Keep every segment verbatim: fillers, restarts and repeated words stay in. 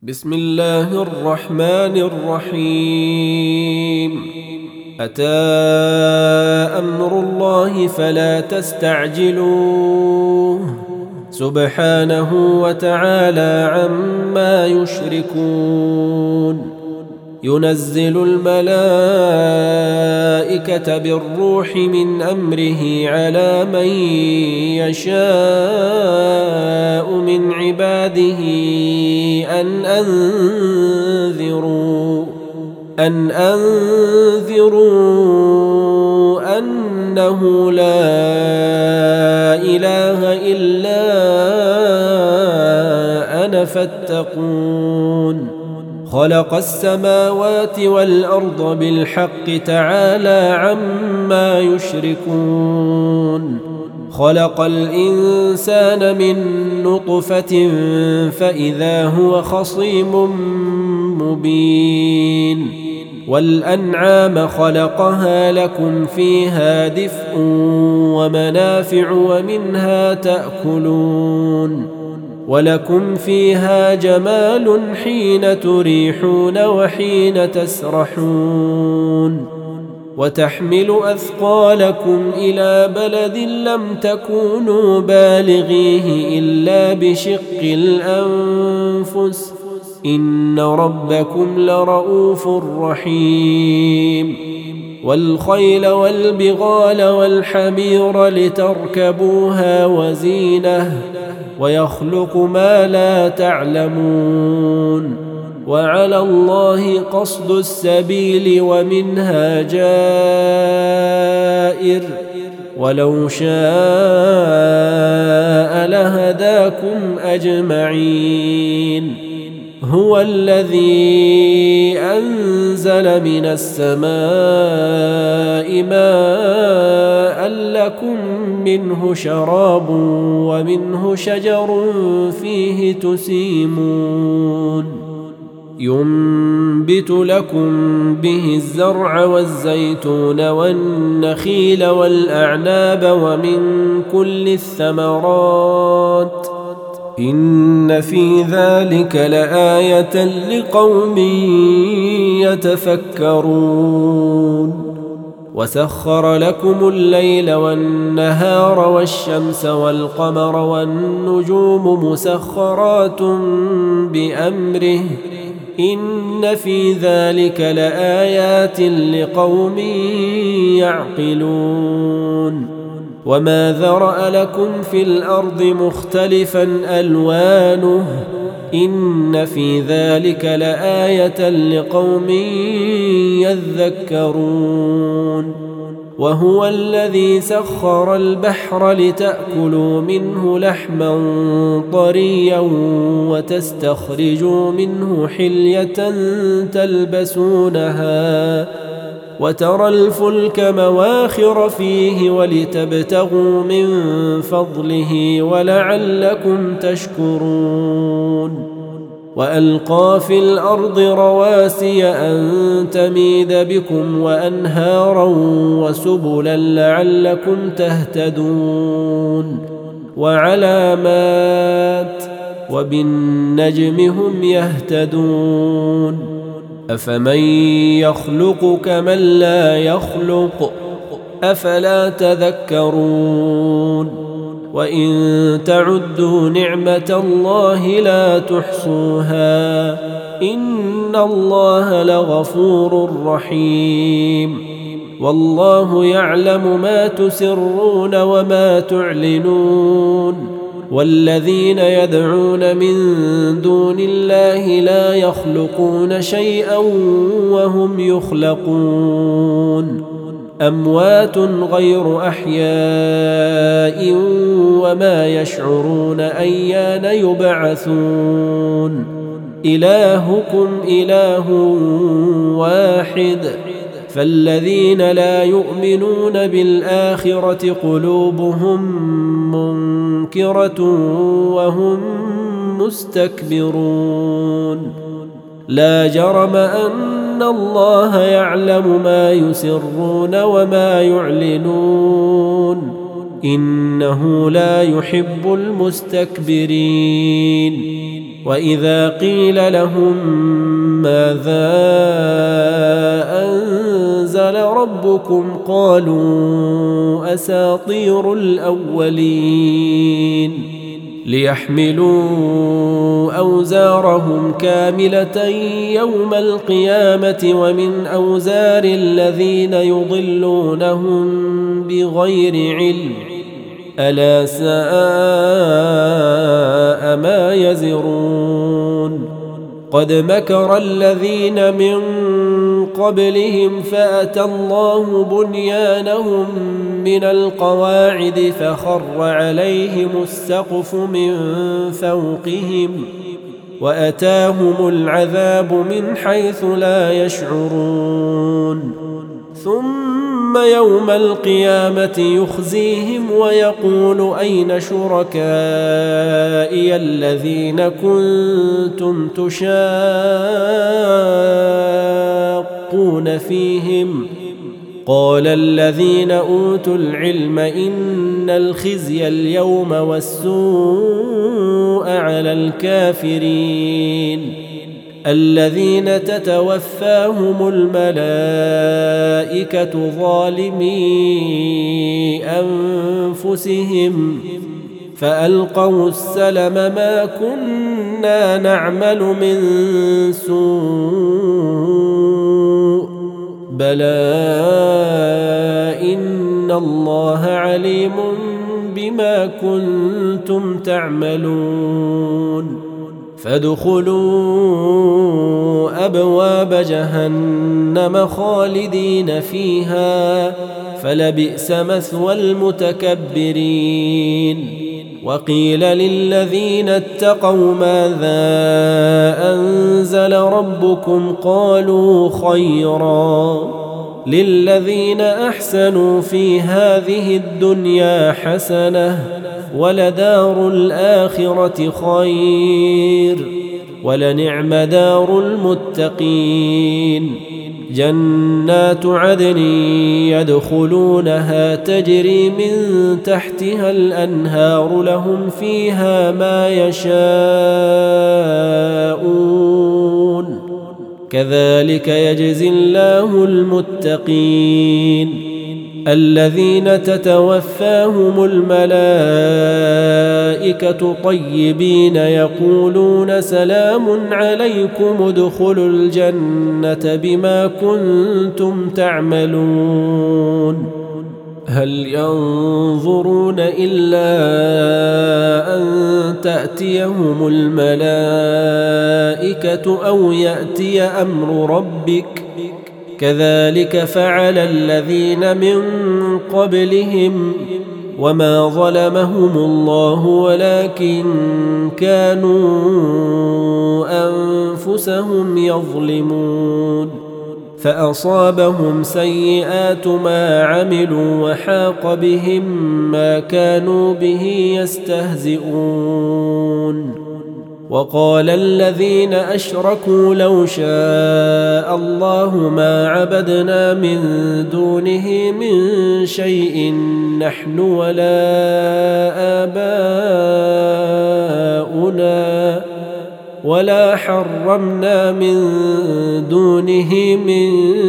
بسم الله الرحمن الرحيم. أتى أمر الله فلا تستعجلوه سبحانه وتعالى عما يشركون. ينزل الملائكة بالروح من أمره على من يشاء من عباده أن أنذروا أن أنذروا أنه لا إله إلا أنا فاتقون. خلق السماوات والأرض بالحق تعالى عما يشركون. خلق الإنسان من نطفة فإذا هو خصيم مبين. والأنعام خلقها لكم فيها دفء ومنافع ومنها تأكلون. ولكم فيها جمال حين تريحون وحين تسرحون. وتحمل أثقالكم إلى بلد لم تكونوا بالغيه إلا بشق الأنفس إن ربكم لرؤوف رحيم. والخيل والبغال والحمير لتركبوها وزينة ويخلق ما لا تعلمون. وعلى الله قصد السبيل ومنها جائر ولو شاء لهداكم أجمعين. هو الذي أنزل من السماء ماء لكم منه شراب ومنه شجر فيه تسيمون. ينبت لكم به الزرع والزيتون والنخيل والأعناب ومن كل الثمرات إن في ذلك لآية لقوم يتفكرون. وسخر لكم الليل والنهار والشمس والقمر والنجوم مسخرات بأمره إن في ذلك لآيات لقوم يعقلون. وما ذرأ لكم في الأرض مختلفا ألوانه إن في ذلك لآية لقوم يذكرون. وهو الذي سخر البحر لتأكلوا منه لحما طريا وتستخرجوا منه حلية تلبسونها وترى الفلك مواخر فيه ولتبتغوا من فضله ولعلكم تشكرون. وألقى في الأرض رواسي أن تميد بكم وأنهارا وسبلا لعلكم تهتدون. وعلامات وبالنجم هم يهتدون. أفمن يخلق كمن لا يخلق أفلا تذكرون. وإن تعدوا نعمة الله لا تحصوها إن الله لغفور رحيم. والله يعلم ما تسرون وما تعلنون. والذين يدعون من دون الله لا يخلقون شيئا وهم يخلقون. أموات غير أحياء وما يشعرون أيان يبعثون. إلهكم إله واحد فالذين لا يؤمنون بالآخرة قلوبهم منكرة وهم مستكبرون. لا جرم أن الله يعلم ما يسرون وما يعلنون إنه لا يحب المستكبرين. وإذا قيل لهم ماذا أنزل ربكم قالوا أساطير الأولين ليحملوا أوزارهم كاملة يوم القيامة ومن أوزار الذين يضلونهم بغير علم ألا ساء ما يزرون قد مكر الذين من قبلهم فأتى الله بنيانهم من القواعد فخر عليهم السقف من فوقهم وأتاهم العذاب من حيث لا يشعرون ثم يوم القيامة يخزيهم ويقول أين شركائي الذين كنتم تشاقون فيهم قال الذين أوتوا العلم إن الخزي اليوم والسوء على الكافرين الذين تتوفاهم الملائكة ظالمي أنفسهم فألقوا السلم ما كنا نعمل من سوء بلى إن الله عليم بما كنتم تعملون فادخلوا أبواب جهنم خالدين فيها فلبئس مثوى المتكبرين وقيل للذين اتقوا ماذا أنزل ربكم قالوا خيرا للذين أحسنوا في هذه الدنيا حسنة ولدار الآخرة خير ولنعم دار المتقين جنات عدن يدخلونها تجري من تحتها الأنهار لهم فيها ما يشاءون كذلك يجزي الله المتقين الذين تتوفاهم الملائكة طيبين يقولون سلام عليكم ادخلوا الجنة بما كنتم تعملون هل ينظرون إلا أن تأتيهم الملائكة أو يأتي أمر ربك كذلك فعل الذين من قبلهم وما ظلمهم الله ولكن كانوا أنفسهم يظلمون فأصابهم سيئات ما عملوا وحاق بهم ما كانوا به يستهزئون وقال الذين أشركوا لو شاء الله ما عبدنا من دونه من شيء نحن ولا آباؤنا ولا حرمنا من دونه من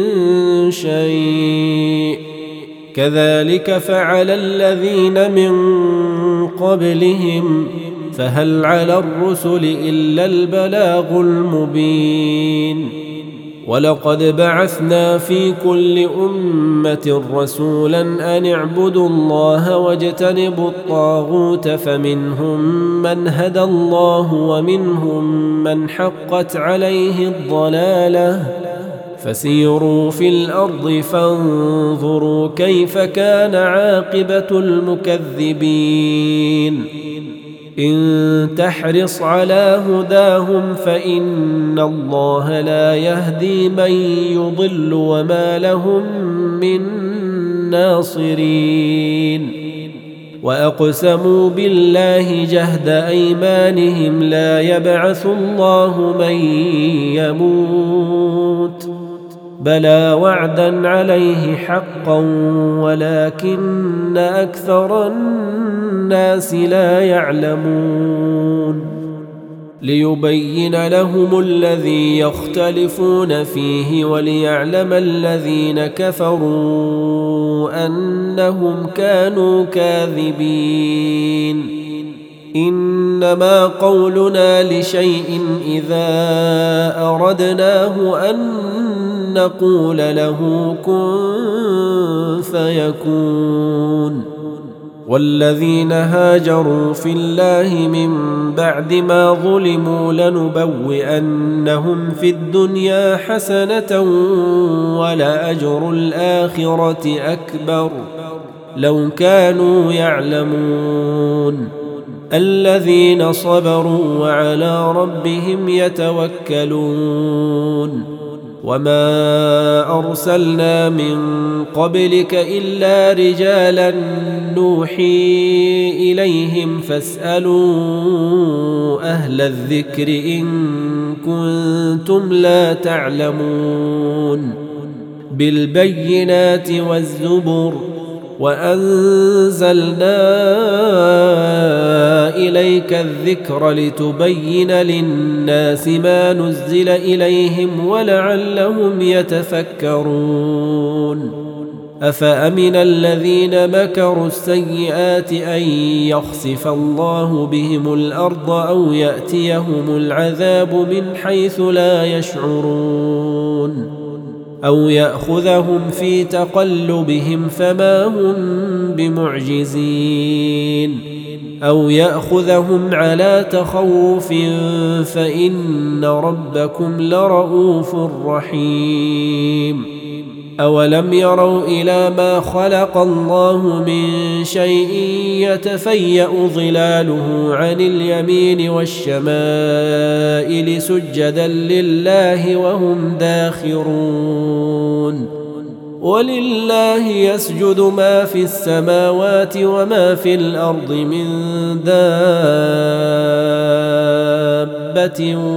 شيء كذلك فعل الذين من قبلهم فهل على الرسل إلا البلاغ المبين ولقد بعثنا في كل أمة رسولا أن اعبدوا الله واجتنبوا الطاغوت فمنهم من هدى الله ومنهم من حقت عليه الضلالة فسيروا في الأرض فانظروا كيف كان عاقبة المكذبين إن تحرص على هداهم فإن الله لا يهدي من يضل وما لهم من ناصرين وأقسموا بالله جهد أيمانهم لا يبعث الله من يموت بلى وعدا عليه حقا ولكن أكثر الناس لا يعلمون ليبين لهم الذي يختلفون فيه وليعلم الذين كفروا أنهم كانوا كاذبين. إنما قولنا لشيء إذا أردناه أن نقول له كن فيكون. والذين هاجروا في الله من بعد ما ظلموا لنبوئنهم في الدنيا حسنة ولأجر الآخرة أكبر لو كانوا يعلمون. الذين صبروا وعلى ربهم يتوكلون. وما أرسلنا من قبلك إلا رجالا نوحي إليهم فاسألوا أهل الذكر إن كنتم لا تعلمون. بالبينات والزبر وأنزلنا إليك الذكر لتبين للناس ما نزل إليهم ولعلهم يتفكرون. أفأمن الذين مكروا السيئات أن يخسف الله بهم الأرض أو يأتيهم العذاب من حيث لا يشعرون أو يأخذهم في تقلبهم فما هم بمعجزين أو يأخذهم على تخوف فإن ربكم لرؤوف رحيم. أولم يروا إلى ما خلق الله من شيء يتفيأ ظلاله عن اليمين والشمائل سجدا لله وهم داخرون. ولله يسجد ما في السماوات وما في الأرض من دابة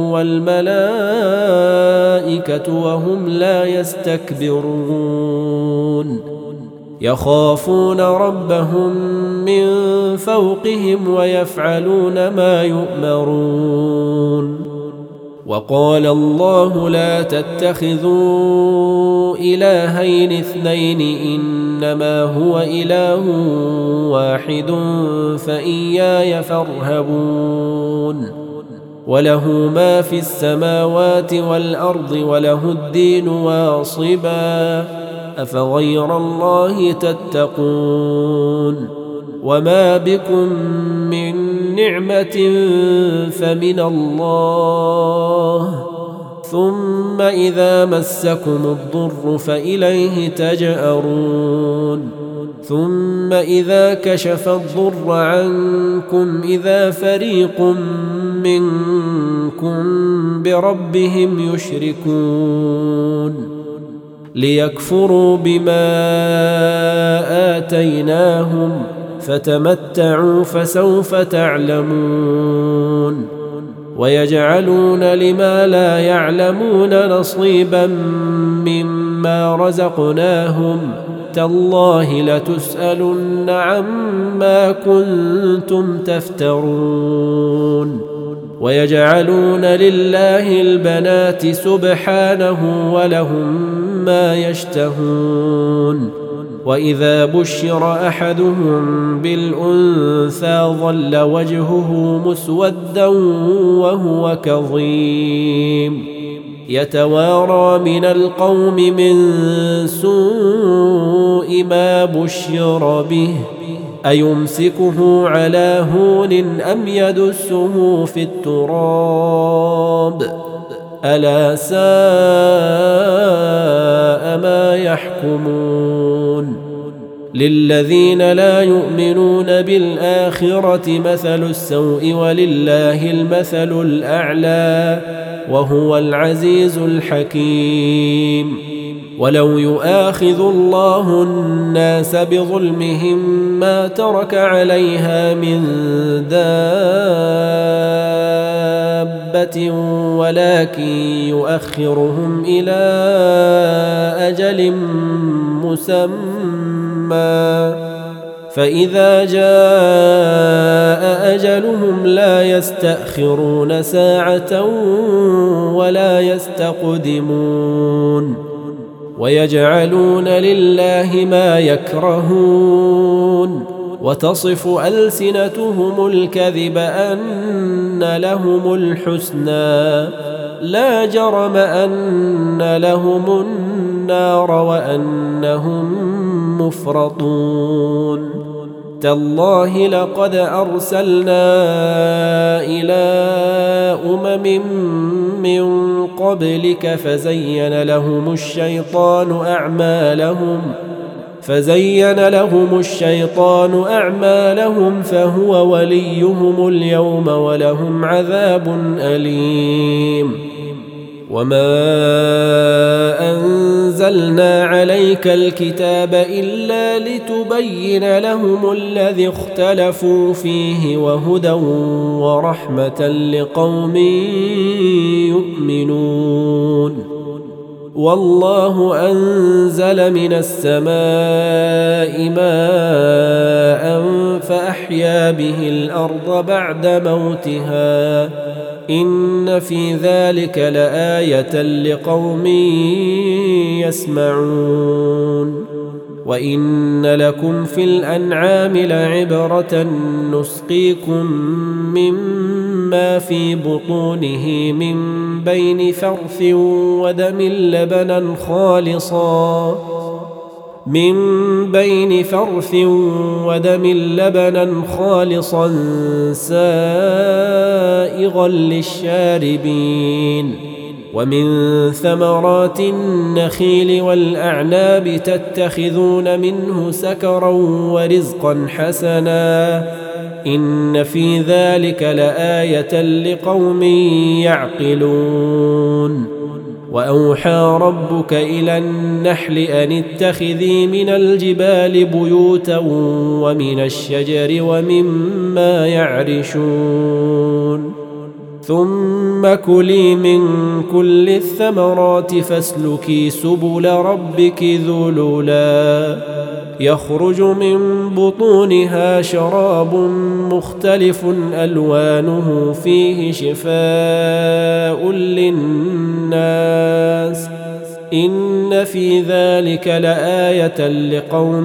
والملائكة وهم لا يستكبرون. يخافون ربهم من فوقهم ويفعلون ما يؤمرون. وقال الله لا تتخذوا إلهين اثنين إنما هو إله واحد فإياي فارهبون. وله ما في السماوات والأرض وله الدين واصبا أفغير الله تتقون. وما بكم من نعمة فمن الله ثم إذا مسكم الضر فإليه تجأرون. ثم إذا كشف الضر عنكم إذا فريق منكم بربهم يشركون ليكفروا بما آتيناهم فتمتعوا فسوف تعلمون. ويجعلون لما لا يعلمون نصيبا مما رزقناهم تالله لتسألن عما كنتم تفترون. ويجعلون لله البنات سبحانه ولهم ما يشتهون. وإذا بشر أحدهم بالأنثى ظل وجهه مسودا وهو كظيم يتوارى من القوم من سوء ما بشر به أيمسكه على هون أم يدسه في التراب ألا ساء ما يحكمون. للذين لا يؤمنون بالآخرة مثل السوء ولله المثل الأعلى وهو العزيز الحكيم. ولو يؤاخذ الله الناس بظلمهم ما ترك عليها من دابة ولكن يؤخرهم إلى أجل مسمى فإذا جاء أجلهم لا يستأخرون ساعة ولا يستقدمون ويجعلون لله ما يكرهون وتصف ألسنتهم الكذب أن لهم الحسنى لا جرم أن لهم النار وأنهم مفرطون تالله لقد أرسلنا إلى أمم من قبلك فزين لهم الشيطان أعمالهم فزين لهم الشيطان أعمالهم فهو وليهم اليوم ولهم عذاب أليم وما أنزلنا عليك الكتاب إلا لتبين لهم الذي اختلفوا فيه وهدى ورحمة لقوم يؤمنون والله أنزل من السماء ماء فأحيا به الأرض بعد موتها إن في ذلك لآية لقوم يسمعون وإن لكم في الأنعام لعبرة نسقيكم مما في بطونه من بين فرث ودم لبنا خالصا من بين فرث ودم لبنا خالصا سائغا للشاربين ومن ثمرات النخيل والأعناب تتخذون منه سكرا ورزقا حسنا إن في ذلك لآية لقوم يعقلون وأوحى ربك إلى النحل أن اتخذي من الجبال بيوتا ومن الشجر ومما يعرشون ثم كلي من كل الثمرات فاسلكي سبل ربك ذللا يخرج من بطونها شراب مختلف ألوانه فيه شفاء للناس إن في ذلك لآية لقوم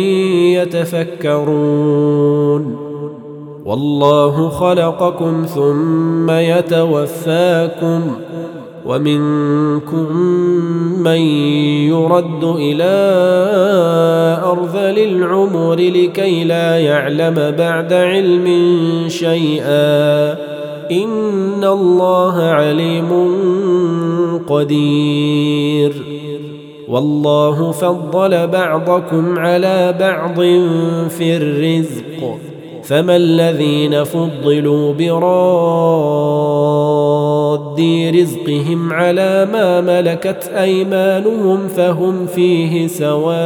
يتفكرون والله خلقكم ثم يتوفاكم ومنكم من يرد إلى أرذل العمر لكي لا يعلم بعد علم شيئا إن الله عليم قدير والله فضل بعضكم على بعض في الرزق فما الذين فضلوا براد رزقهم على ما ملكت أيمانهم فهم فيه سواء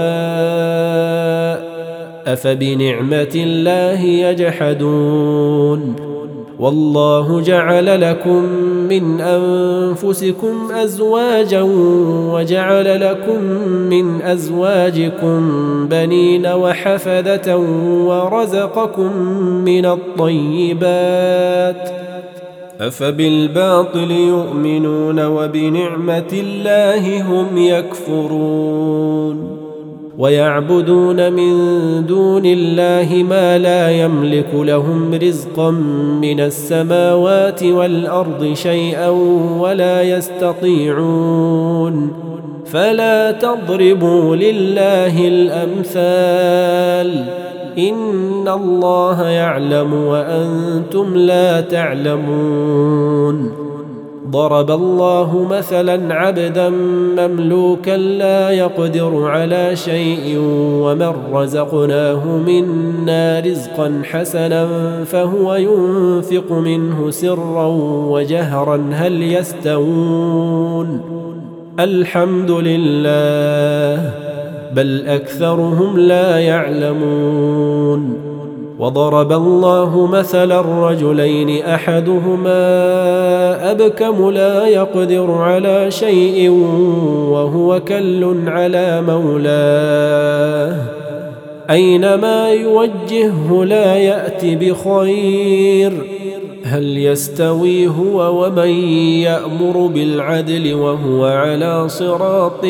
أفبنعمة الله يجحدون والله جعل لكم من أنفسكم أزواجا وجعل لكم من أزواجكم بنين وحفدة ورزقكم من الطيبات أفبالباطل يؤمنون وبنعمة الله هم يكفرون ويعبدون من دون الله ما لا يملك لهم رزقا من السماوات والأرض شيئا ولا يستطيعون فلا تضربوا لله الأمثال إن الله يعلم وأنتم لا تعلمون ضرب الله مثلا عبدا مملوكا لا يقدر على شيء ومن رزقناه منا رزقا حسنا فهو ينفق منه سرا وجهرا هل يستوون الحمد لله بل أكثرهم لا يعلمون وضرب الله مثلا رجلين أحدهما أبكم لا يقدر على شيء وهو كل على مولاه أينما يوجهه لا يأت بخير. هل يستوي هو ومن يأمر بالعدل وهو على صراط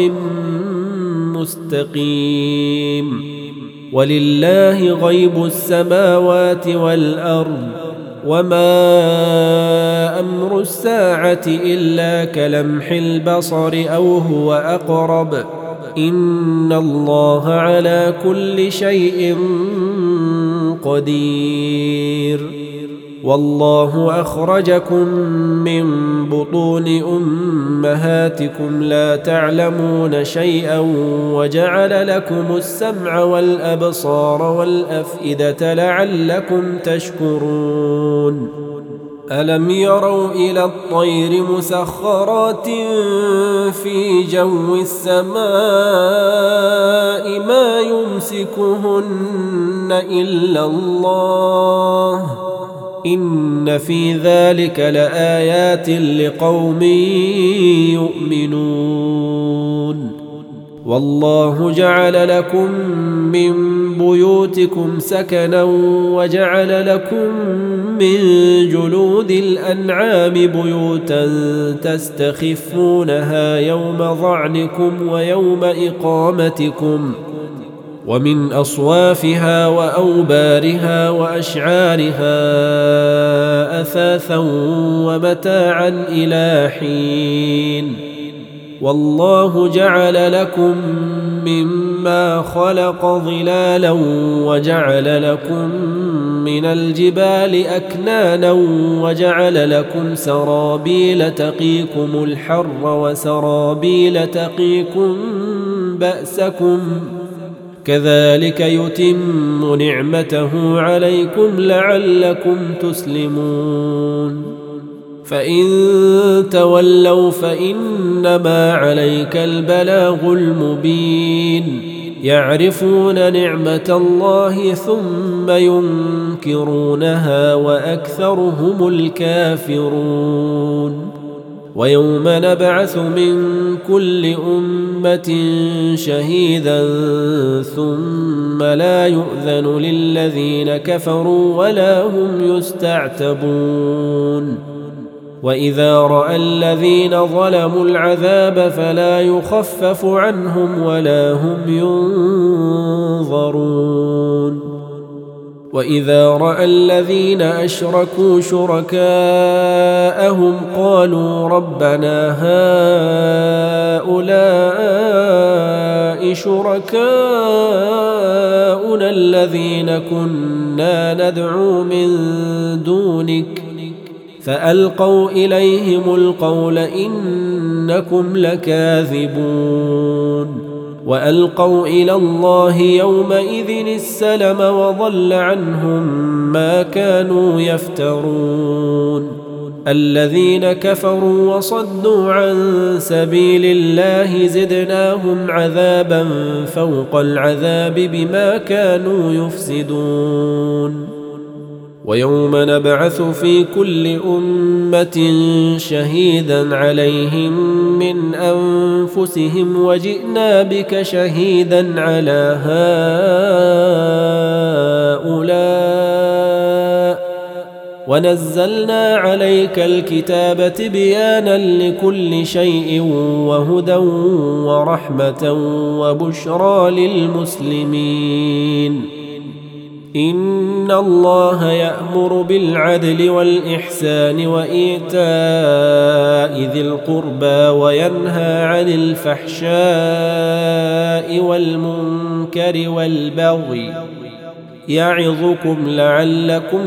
مستقيم؟ ولله غيب السماوات والأرض وما أمر الساعة إلا كلمح البصر أو هو أقرب إن الله على كل شيء قدير. والله أخرجكم من بطون أمهاتكم لا تعلمون شيئا وجعل لكم السمع والأبصار والأفئدة لعلكم تشكرون. ألم يروا إلى الطير مسخرات في جو السماء ما يمسكهن إلا الله إن في ذلك لآيات لقوم يؤمنون. والله جعل لكم من بيوتكم سكنا وجعل لكم من جلود الأنعام بيوتا تستخفونها يوم ظعنكم ويوم إقامتكم ومن أصوافها وأوبارها وأشعارها أثاثا ومتاعا إلى حين. والله جعل لكم مما خلق ظلالا وجعل لكم من الجبال أكنانا وجعل لكم سرابيل تقيكم الحر وسرابيل تقيكم بأسكم كذلك يتم نعمته عليكم لعلكم تسلمون. فإن تولوا فإنما عليك البلاغ المبين. يعرفون نعمة الله ثم ينكرونها وأكثرهم الكافرون. ويوم نبعث من كل أمة شهيدا ثم لا يؤذن للذين كفروا ولا هم يستعتبون. وإذا رأى الذين ظلموا العذاب فلا يخفف عنهم ولا هم ينظرون. وإذا رأى الذين أشركوا شركاءهم قالوا ربنا هؤلاء شركاؤنا الذين كنا ندعو من دونك فألقوا إليهم القول إنكم لكاذبون. وألقوا إلى الله يومئذ السلم وضل عنهم ما كانوا يفترون. الذين كفروا وصدوا عن سبيل الله زدناهم عذابا فوق العذاب بما كانوا يفسدون. ويوم نبعث في كل أمة شهيدا عليهم من أنفسهم وجئنا بك شهيدا على هؤلاء ونزلنا عليك الكتاب تبيانا لكل شيء وهدى ورحمة وبشرى للمسلمين. إن الله يأمر بالعدل والإحسان وإيتاء ذي القربى وينهى عن الفحشاء والمنكر والبغي يعظكم لعلكم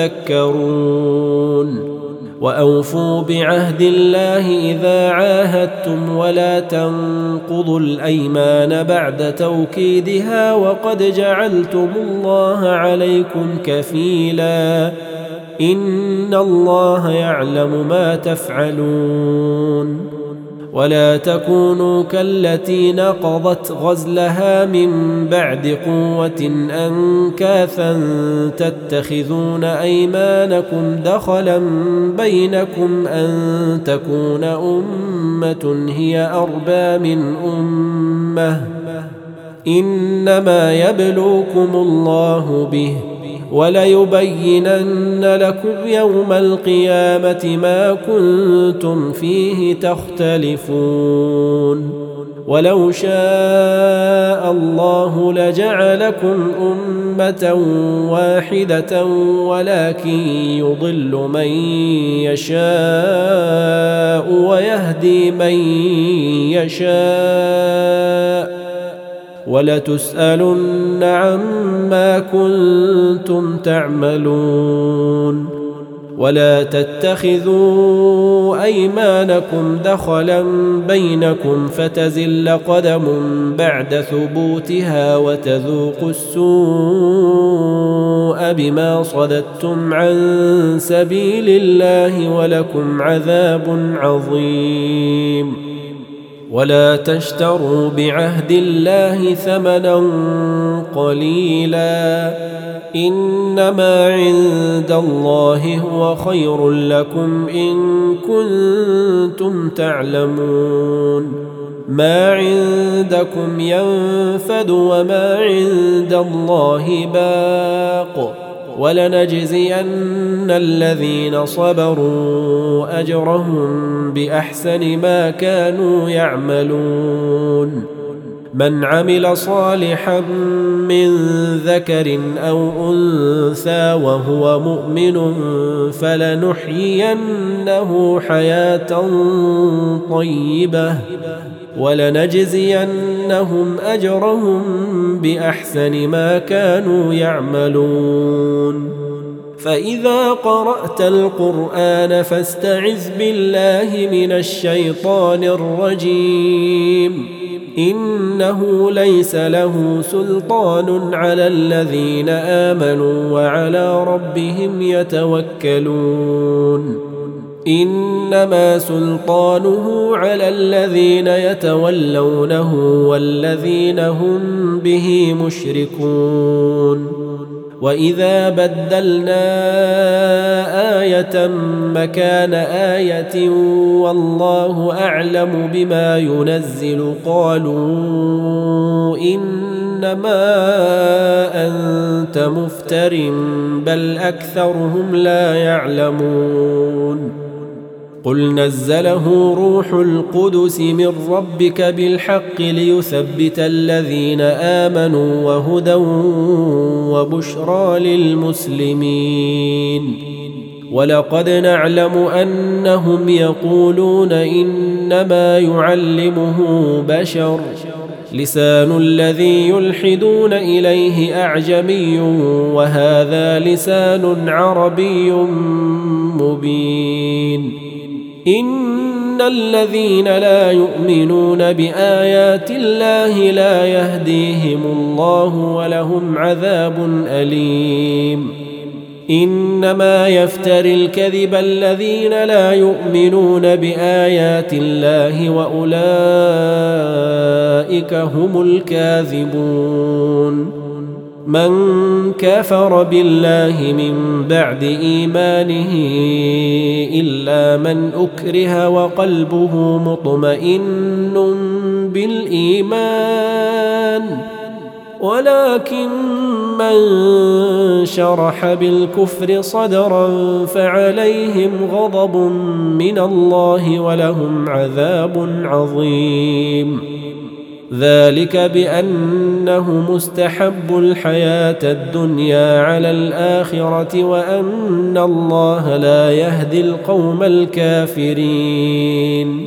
تذكرون. وأوفوا بعهد الله إذا عاهدتم ولا تنقضوا الأيمان بعد توكيدها وقد جعلتم الله عليكم كفيلا إن الله يعلم ما تفعلون. ولا تكونوا كالتي نقضت غزلها من بعد قوة أنكاثا تتخذون أيمانكم دخلا بينكم أن تكون أمة هي أربى من أمة إنما يبلوكم الله به وليبينن لكم يوم القيامة ما كنتم فيه تختلفون ولو شاء الله لجعلكم أمة واحدة ولكن يضل من يشاء ويهدي من يشاء ولتسألن عما كنتم تعملون ولا تتخذوا أيمانكم دخلا بينكم فتزل قدم بعد ثبوتها وتذوقوا السوء بما صددتم عن سبيل الله ولكم عذاب عظيم ولا تشتروا بعهد الله ثمنا قليلا إنما عند الله هو خير لكم إن كنتم تعلمون ما عندكم ينفد وما عند الله باق ولنجزين الذين صبروا أجرهم بأحسن ما كانوا يعملون من عمل صالحا من ذكر أو أنثى وهو مؤمن فلنحيينه حياة طيبة ولنجزينهم أجرهم بأحسن ما كانوا يعملون فإذا قرأت القرآن فاستعذ بالله من الشيطان الرجيم إنه ليس له سلطان على الذين آمنوا وعلى ربهم يتوكلون إنما سلطانه على الذين يتولونه والذين هم به مشركون وإذا بدلنا آية مكان آية والله أعلم بما ينزل قالوا إنما أنت مفتر بل أكثرهم لا يعلمون قل نزله روح القدس من ربك بالحق ليثبت الذين آمنوا وهدى وبشرى للمسلمين ولقد نعلم أنهم يقولون إنما يعلمه بشر لسان الذي يلحدون إليه أعجمي وهذا لسان عربي مبين إن الذين لا يؤمنون بآيات الله لا يهديهم الله ولهم عذاب أليم إنما يفتري الكذب الذين لا يؤمنون بآيات الله وأولئك هم الكاذبون من كفر بالله من بعد إيمانه إلا من أكره وقلبه مطمئن بالإيمان ولكن من شرح بالكفر صدرا فعليهم غضب من الله ولهم عذاب عظيم ذلك بأنه مستحب الحياة الدنيا على الآخرة وأن الله لا يهدي القوم الكافرين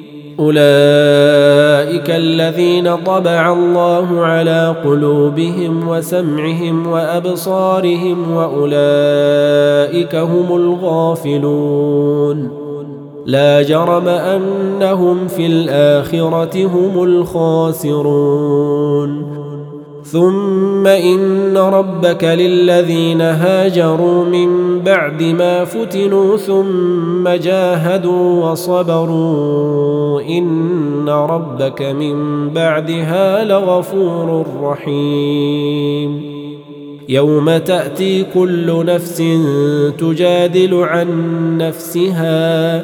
أولئك الذين طبع الله على قلوبهم وسمعهم وأبصارهم وأولئك هم الغافلون لا جرم أنهم في الآخرة هم الخاسرون ثم إن ربك للذين هاجروا من بعد ما فتنوا ثم جاهدوا وصبروا إن ربك من بعدها لغفور رحيم يوم تأتي كل نفس تجادل عن نفسها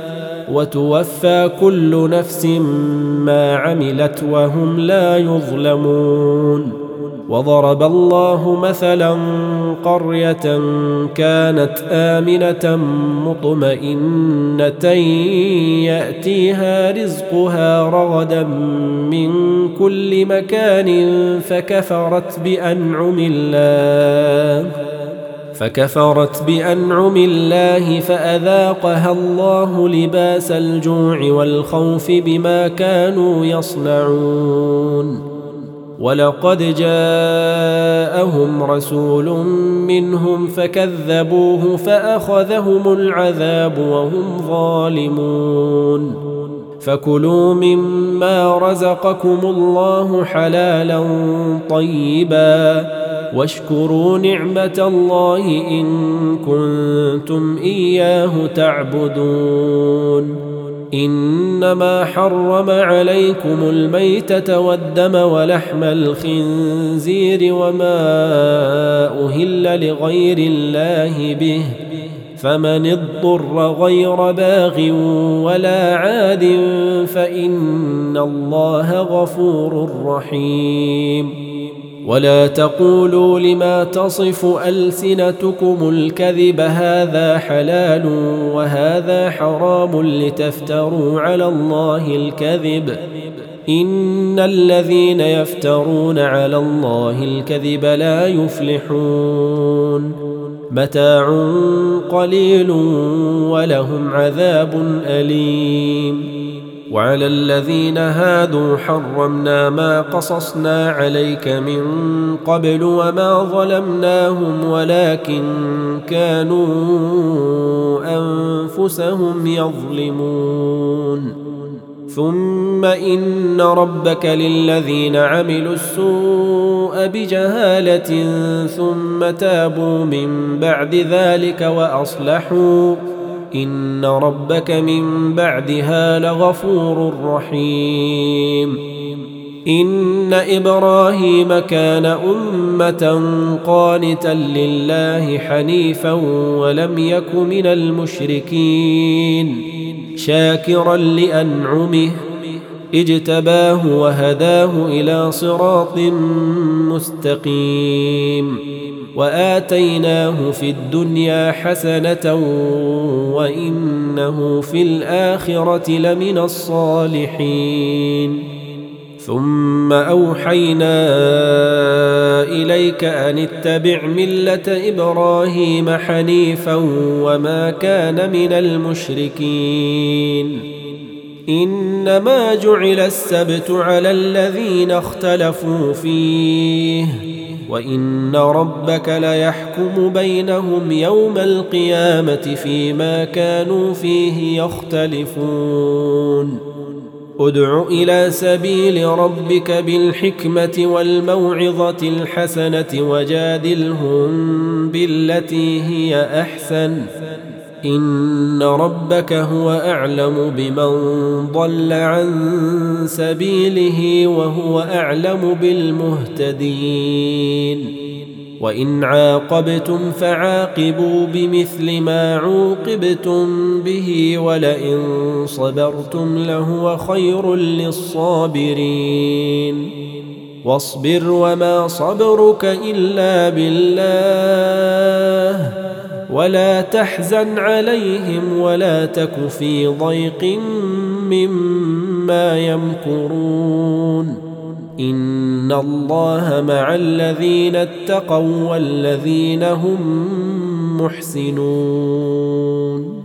وتوفى كل نفس ما عملت وهم لا يظلمون. وضرب الله مثلا قرية كانت آمنة مطمئنة يأتيها رزقها رغدا من كل مكان فكفرت بأنعم الله فكفرت بأنعم الله فأذاقها الله لباس الجوع والخوف بما كانوا يصنعون. ولقد جاءهم رسول منهم فكذبوه فأخذهم العذاب وهم ظالمون. فكلوا مما رزقكم الله حلالا طيبا واشكروا نعمة الله إن كنتم إياه تعبدون. إنما حرم عليكم الميتة والدم ولحم الخنزير وما أهل لغير الله به، فمن اضطر غير باغ ولا عاد فإن الله غفور رحيم. ولا تقولوا لما تصف ألسنتكم الكذب هذا حلال وهذا حرام لتفتروا على الله الكذب، إن الذين يفترون على الله الكذب لا يفلحون. متاع قليل ولهم عذاب أليم. وعلى الذين هادوا حرمنا ما قصصنا عليك من قبل وما ظلمناهم ولكن كانوا أنفسهم يظلمون. ثم إن ربك للذين عملوا السوء بجهالة ثم تابوا من بعد ذلك وأصلحوا إن ربك من بعدها لغفور رحيم. إن إبراهيم كان أمة قانتا لله حنيفا ولم يك من المشركين شاكرا لأنعمه اجتباه وهداه إلى صراط مستقيم. وآتيناه في الدنيا حسنة وإنه في الآخرة لمن الصالحين. ثم أوحينا إليك أن اتبع ملة إبراهيم حنيفا وما كان من المشركين. إنما جعل السبت على الذين اختلفوا فيه وإن ربك ليحكم بينهم يوم القيامة فيما كانوا فيه يختلفون. ادع إلى سبيل ربك بالحكمة والموعظة الحسنة وجادلهم بالتي هي أحسن إن ربك هو أعلم بمن ضل عن سبيله وهو أعلم بالمهتدين. وإن عاقبتم فعاقبوا بمثل ما عوقبتم به ولئن صبرتم لهو خير للصابرين. واصبر وما صبرك إلا بالله ولا تحزن عليهم ولا تك في ضيق مما يمكرون. إن الله مع الذين اتقوا والذين هم محسنون.